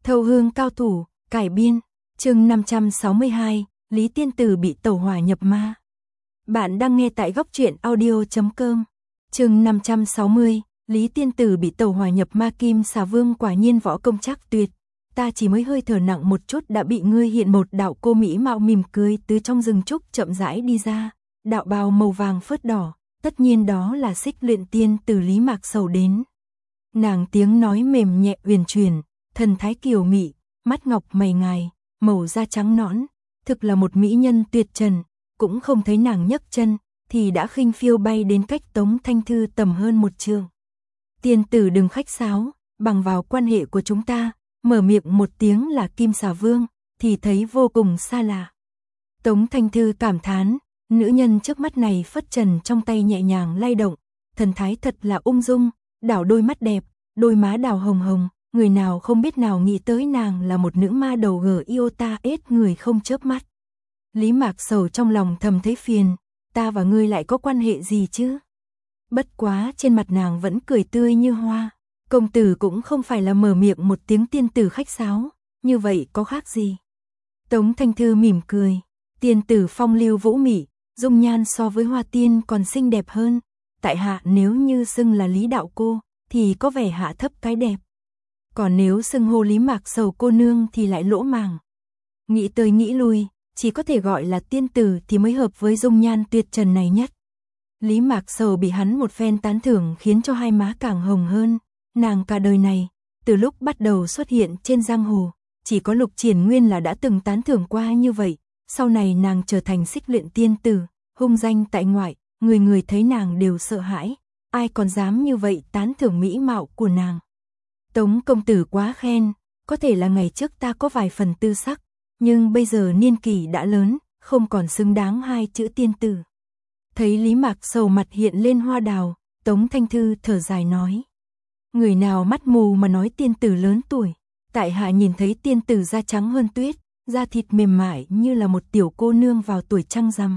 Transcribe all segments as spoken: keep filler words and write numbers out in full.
Thâu hương cao thủ, cải biên, chương năm trăm sáu mươi hai, Lý Tiên Tử bị tẩu hỏa nhập ma. Bạn đang nghe tại góc truyện audio chấm com. Chương năm trăm sáu mươi, Lý Tiên Tử bị tẩu hỏa nhập ma. Kim Xà Vương quả nhiên võ công chắc tuyệt. Ta chỉ mới hơi thở nặng một chút đã bị ngươi hiện một đạo cô mỹ mạo mỉm cười từ trong rừng trúc chậm rãi đi ra, đạo bào màu vàng phớt đỏ, tất nhiên đó là Xích Luyện Tiên Tử Lý Mạc Sầu đến. Nàng tiếng nói mềm nhẹ uyển chuyển, thần thái kiều mị, mắt ngọc mày ngài, màu da trắng nõn, thực là một mỹ nhân tuyệt trần, cũng không thấy nàng nhấc chân thì đã khinh phiêu bay đến cách Tống Thanh Thư tầm hơn một trượng. Tiên tử đừng khách sáo, bằng vào quan hệ của chúng ta, mở miệng một tiếng là Kim Xà Vương thì thấy vô cùng xa lạ. Tống Thanh Thư cảm thán, nữ nhân trước mắt này phất trần trong tay nhẹ nhàng lay động, thần thái thật là ung dung, đảo đôi mắt đẹp, đôi má đào hồng hồng, người nào không biết nào nghĩ tới nàng là một nữ ma đầu gờ yêu ta ết người không chớp mắt. Lý Mạc Sầu trong lòng thầm thấy phiền, ta và ngươi lại có quan hệ gì chứ? Bất quá trên mặt nàng vẫn cười tươi như hoa, công tử cũng không phải là mở miệng một tiếng tiên tử khách sáo, như vậy có khác gì? Tống Thanh Thư mỉm cười, tiên tử phong lưu vũ mị, dung nhan so với hoa tiên còn xinh đẹp hơn, tại hạ nếu như xưng là Lý đạo cô thì có vẻ hạ thấp cái đẹp. Còn nếu xưng hô Lý Mạc Sầu cô nương thì lại lỗ màng. Nghĩ tới nghĩ lui, chỉ có thể gọi là tiên tử thì mới hợp với dung nhan tuyệt trần này nhất. Lý Mạc Sầu bị hắn một phen tán thưởng khiến cho hai má càng hồng hơn. Nàng cả đời này, từ lúc bắt đầu xuất hiện trên giang hồ, chỉ có Lục Triển Nguyên là đã từng tán thưởng qua như vậy. Sau này nàng trở thành Xích Luyện Tiên Tử, hung danh tại ngoại, người người thấy nàng đều sợ hãi. Ai còn dám như vậy tán thưởng mỹ mạo của nàng. Tống công tử quá khen, có thể là ngày trước ta có vài phần tư sắc, nhưng bây giờ niên kỷ đã lớn, không còn xứng đáng hai chữ tiên tử. Thấy Lý Mạc Sầu mặt hiện lên hoa đào, Tống Thanh Thư thở dài nói. Người nào mắt mù mà nói tiên tử lớn tuổi, tại hạ nhìn thấy tiên tử da trắng hơn tuyết, da thịt mềm mại như là một tiểu cô nương vào tuổi trăng rằm.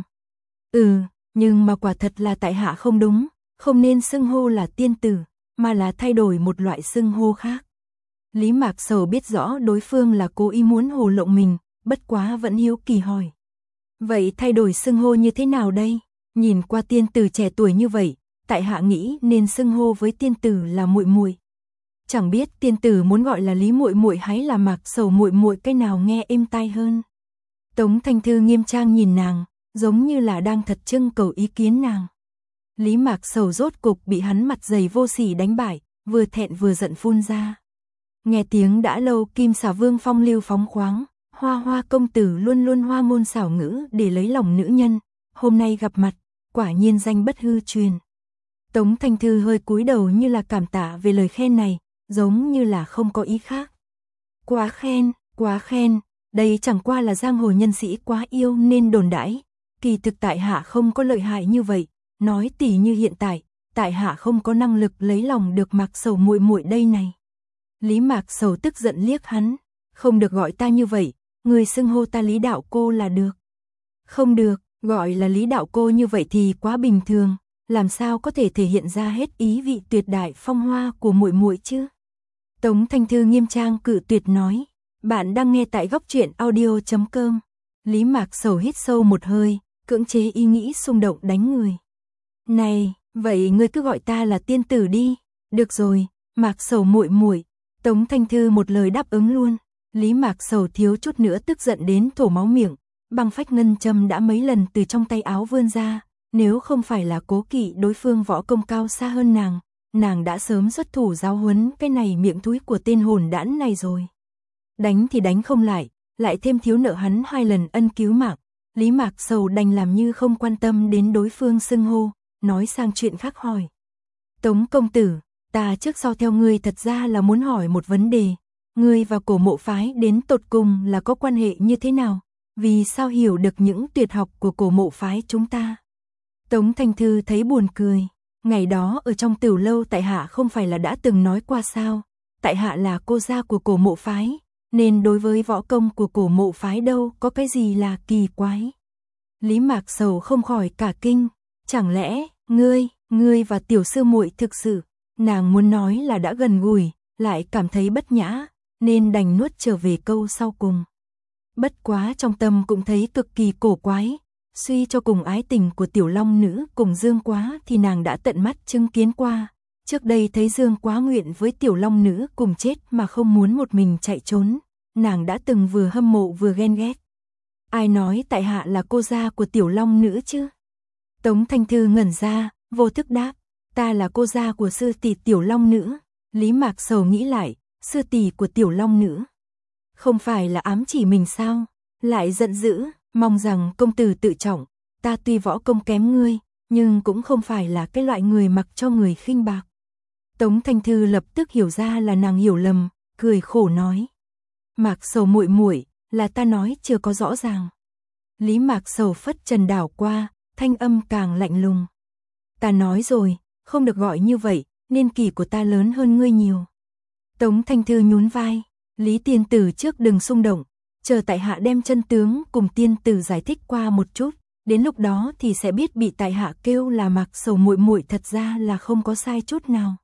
Ừ, nhưng mà quả thật là tại hạ không đúng, không nên xưng hô là tiên tử, mà là thay đổi một loại xưng hô khác. Lý Mạc Sầu biết rõ đối phương là cố ý muốn hồ lộng mình, bất quá vẫn hiếu kỳ hỏi. Vậy thay đổi xưng hô như thế nào đây? Nhìn qua tiên tử trẻ tuổi như vậy, tại hạ nghĩ nên xưng hô với tiên tử là muội muội. Chẳng biết tiên tử muốn gọi là Lý muội muội hay là Mạc Sầu muội muội, cái nào nghe êm tai hơn. Tống Thanh Thư nghiêm trang nhìn nàng, giống như là đang thật trưng cầu ý kiến nàng. Lý Mạc Sầu rốt cục bị hắn mặt dày vô sỉ đánh bại, vừa thẹn vừa giận phun ra. Nghe tiếng đã lâu Kim Xà Vương phong lưu phóng khoáng, hoa hoa công tử luôn luôn hoa ngôn xảo ngữ để lấy lòng nữ nhân, hôm nay gặp mặt, quả nhiên danh bất hư truyền. Tống Thanh Thư hơi cúi đầu như là cảm tạ về lời khen này, giống như là không có ý khác. Quá khen, quá khen, đây chẳng qua là giang hồ nhân sĩ quá yêu nên đồn đãi, kỳ thực tại hạ không có lợi hại như vậy. Nói tỉ như hiện tại, tại hạ không có năng lực lấy lòng được Mạc Sầu muội muội đây này. Lý Mạc Sầu tức giận liếc hắn, không được gọi ta như vậy, người xưng hô ta Lý đạo cô là được. Không được, gọi là Lý đạo cô như vậy thì quá bình thường, làm sao có thể thể hiện ra hết ý vị tuyệt đại phong hoa của muội muội chứ? Tống Thanh Thư nghiêm trang cự tuyệt nói, bạn đang nghe tại góc truyện audio chấm com. Lý Mạc Sầu hít sâu một hơi, cưỡng chế ý nghĩ xung động đánh người. Này, vậy ngươi cứ gọi ta là tiên tử đi. Được rồi, Mạc Sầu muội muội. Tống Thanh Thư một lời đáp ứng luôn. Lý Mạc Sầu thiếu chút nữa tức giận đến thổ máu miệng, băng phách ngân châm đã mấy lần từ trong tay áo vươn ra, nếu không phải là cố kỵ đối phương võ công cao xa hơn nàng, nàng đã sớm xuất thủ giáo huấn cái này miệng thúi của tên hồn đản này rồi. Đánh thì đánh không lại, lại thêm thiếu nợ hắn hai lần ân cứu mạng, Lý Mạc Sầu đành làm như không quan tâm đến đối phương xưng hô. Nói sang chuyện khác hỏi. Tống công tử, ta trước sau theo ngươi thật ra là muốn hỏi một vấn đề. Ngươi và Cổ Mộ phái đến tột cùng là có quan hệ như thế nào? Vì sao hiểu được những tuyệt học của Cổ Mộ phái chúng ta? Tống Thanh Thư thấy buồn cười. Ngày đó ở trong tiểu lâu tại hạ không phải là đã từng nói qua sao? Tại hạ là cô gia của Cổ Mộ phái, nên đối với võ công của Cổ Mộ phái đâu có cái gì là kỳ quái. Lý Mạc Sầu không khỏi cả kinh. Chẳng lẽ, ngươi, ngươi và tiểu sư muội thực sự, nàng muốn nói là đã gần gũi, lại cảm thấy bất nhã, nên đành nuốt trở về câu sau cùng. Bất quá trong tâm cũng thấy cực kỳ cổ quái, suy cho cùng ái tình của tiểu long nữ cùng Dương Quá thì nàng đã tận mắt chứng kiến qua. Trước đây thấy Dương Quá nguyện với tiểu long nữ cùng chết mà không muốn một mình chạy trốn, nàng đã từng vừa hâm mộ vừa ghen ghét. Ai nói tại hạ là cô gia của tiểu long nữ chứ? Tống Thanh Thư ngẩn ra, vô thức đáp, ta là cô gia của sư tỷ tiểu long nữ. Lý Mạc Sầu nghĩ lại, sư tỷ của tiểu long nữ. Không phải là ám chỉ mình sao? Lại giận dữ, mong rằng công tử tự trọng, ta tuy võ công kém ngươi, nhưng cũng không phải là cái loại người mặc cho người khinh bạc. Tống Thanh Thư lập tức hiểu ra là nàng hiểu lầm, cười khổ nói. Mạc Sầu muội muội, là ta nói chưa có rõ ràng. Lý Mạc Sầu phất trần đảo qua, thanh âm càng lạnh lùng. Ta nói rồi, không được gọi như vậy, niên kỷ của ta lớn hơn ngươi nhiều. Tống Thanh Thư nhún vai, Lý tiên tử trước đừng xung động, chờ tại hạ đem chân tướng cùng tiên tử giải thích qua một chút, đến lúc đó thì sẽ biết bị tại hạ kêu là Mạc Sầu muội muội thật ra là không có sai chút nào.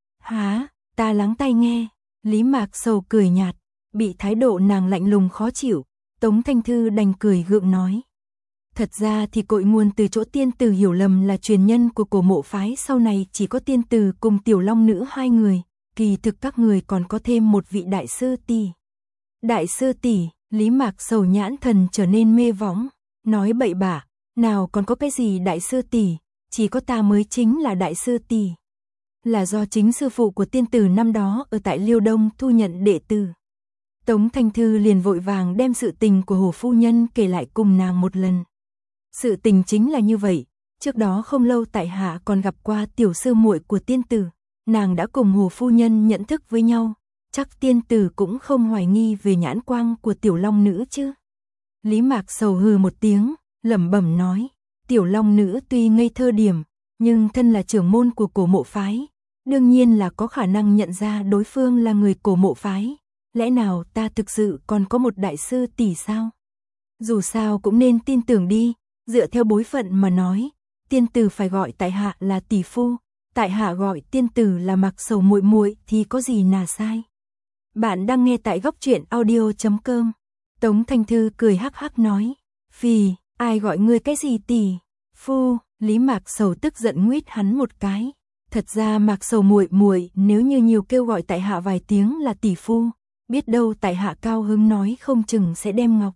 Hả, ta lắng tai nghe. Lý Mạc Sầu cười nhạt, bị thái độ nàng lạnh lùng khó chịu, Tống Thanh Thư đành cười gượng nói. Thật ra thì cội nguồn từ chỗ tiên tử hiểu lầm là truyền nhân của cổ mộ phái, sau này chỉ có tiên tử cùng tiểu long nữ hai người, kỳ thực các người còn có thêm một vị đại sư tỷ. Đại sư tỷ? Lý Mạc Sầu nhãn thần trở nên mê võng, nói bậy bạ, nào còn có cái gì đại sư tỷ, chỉ có ta mới chính là đại sư tỷ. Là do chính sư phụ của tiên tử năm đó ở tại Liêu Đông thu nhận đệ tử. Tống Thanh Thư liền vội vàng đem sự tình của Hồ phu nhân kể lại cùng nàng một lần. Sự tình chính là như vậy, trước đó không lâu tại hạ còn gặp qua tiểu sư muội của tiên tử, nàng đã cùng Hồ phu nhân nhận thức với nhau, chắc tiên tử cũng không hoài nghi về nhãn quang của tiểu long nữ chứ. Lý Mạc Sầu hừ một tiếng, lẩm bẩm nói, tiểu long nữ tuy ngây thơ điểm, nhưng thân là trưởng môn của cổ mộ phái, đương nhiên là có khả năng nhận ra đối phương là người cổ mộ phái. Lẽ nào ta thực sự còn có một đại sư tỷ sao? Dù sao cũng nên tin tưởng đi, dựa theo bối phận mà nói, tiên tử phải gọi tại hạ là tỷ phu, tại hạ gọi tiên tử là Mạc Sầu muội muội thì có gì là sai. Bạn đang nghe tại góc truyện audio chấm com. Tống Thanh Thư cười hắc hắc nói, phì, ai gọi ngươi cái gì tỷ phu? Lý Mạc Sầu tức giận nguyết hắn một cái. Thật ra Mạc Sầu muội muội nếu như nhiều kêu gọi tại hạ vài tiếng là tỷ phu, biết đâu tại hạ cao hứng nói không chừng sẽ đem ngọc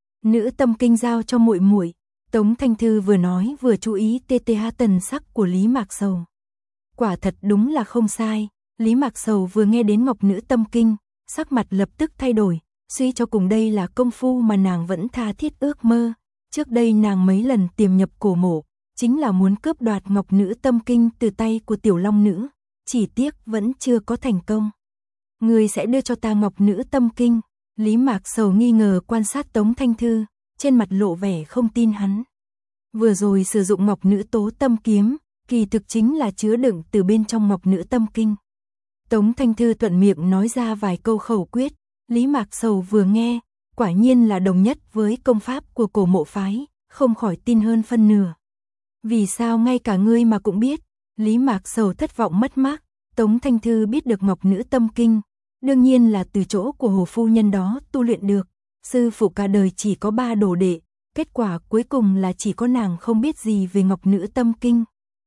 nữ tâm kinh giao cho muội muội. Tống Thanh Thư vừa nói vừa chú ý tê tê ha tần sắc của Lý Mạc Sầu. Quả thật đúng là không sai, Lý Mạc Sầu vừa nghe đến ngọc nữ tâm kinh, sắc mặt lập tức thay đổi, suy cho cùng đây là công phu mà nàng vẫn tha thiết ước mơ. Trước đây nàng mấy lần tiềm nhập cổ mộ, chính là muốn cướp đoạt ngọc nữ tâm kinh từ tay của tiểu long nữ, chỉ tiếc vẫn chưa có thành công. Người sẽ đưa cho ta ngọc nữ tâm kinh? Lý Mạc Sầu nghi ngờ quan sát Tống Thanh Thư, trên mặt lộ vẻ không tin hắn. Vừa rồi sử dụng ngọc nữ tố tâm kiếm, kỳ thực chính là chứa đựng từ bên trong ngọc nữ tâm kinh. Tống Thanh Thư thuận miệng nói ra vài câu khẩu quyết, Lý Mạc Sầu vừa nghe, quả nhiên là đồng nhất với công pháp của cổ mộ phái, không khỏi tin hơn phân nửa. Vì sao ngay cả ngươi mà cũng biết? Lý Mạc Sầu thất vọng mất mát. Tống Thanh Thư biết được ngọc nữ tâm kinh, đương nhiên là từ chỗ của Hồ phu nhân đó tu luyện được. Sư phụ cả đời chỉ có ba đồ đệ, kết quả cuối cùng là chỉ có nàng không biết gì về ngọc nữ tâm kinh.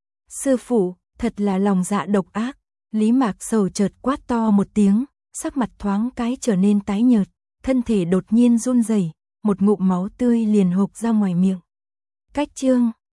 Sư phụ, thật là lòng dạ độc ác. Lý Mạc Sầu chợt quát to một tiếng, sắc mặt thoáng cái trở nên tái nhợt, thân thể đột nhiên run rẩy, một ngụm máu tươi liền hộc ra ngoài miệng. Cách chương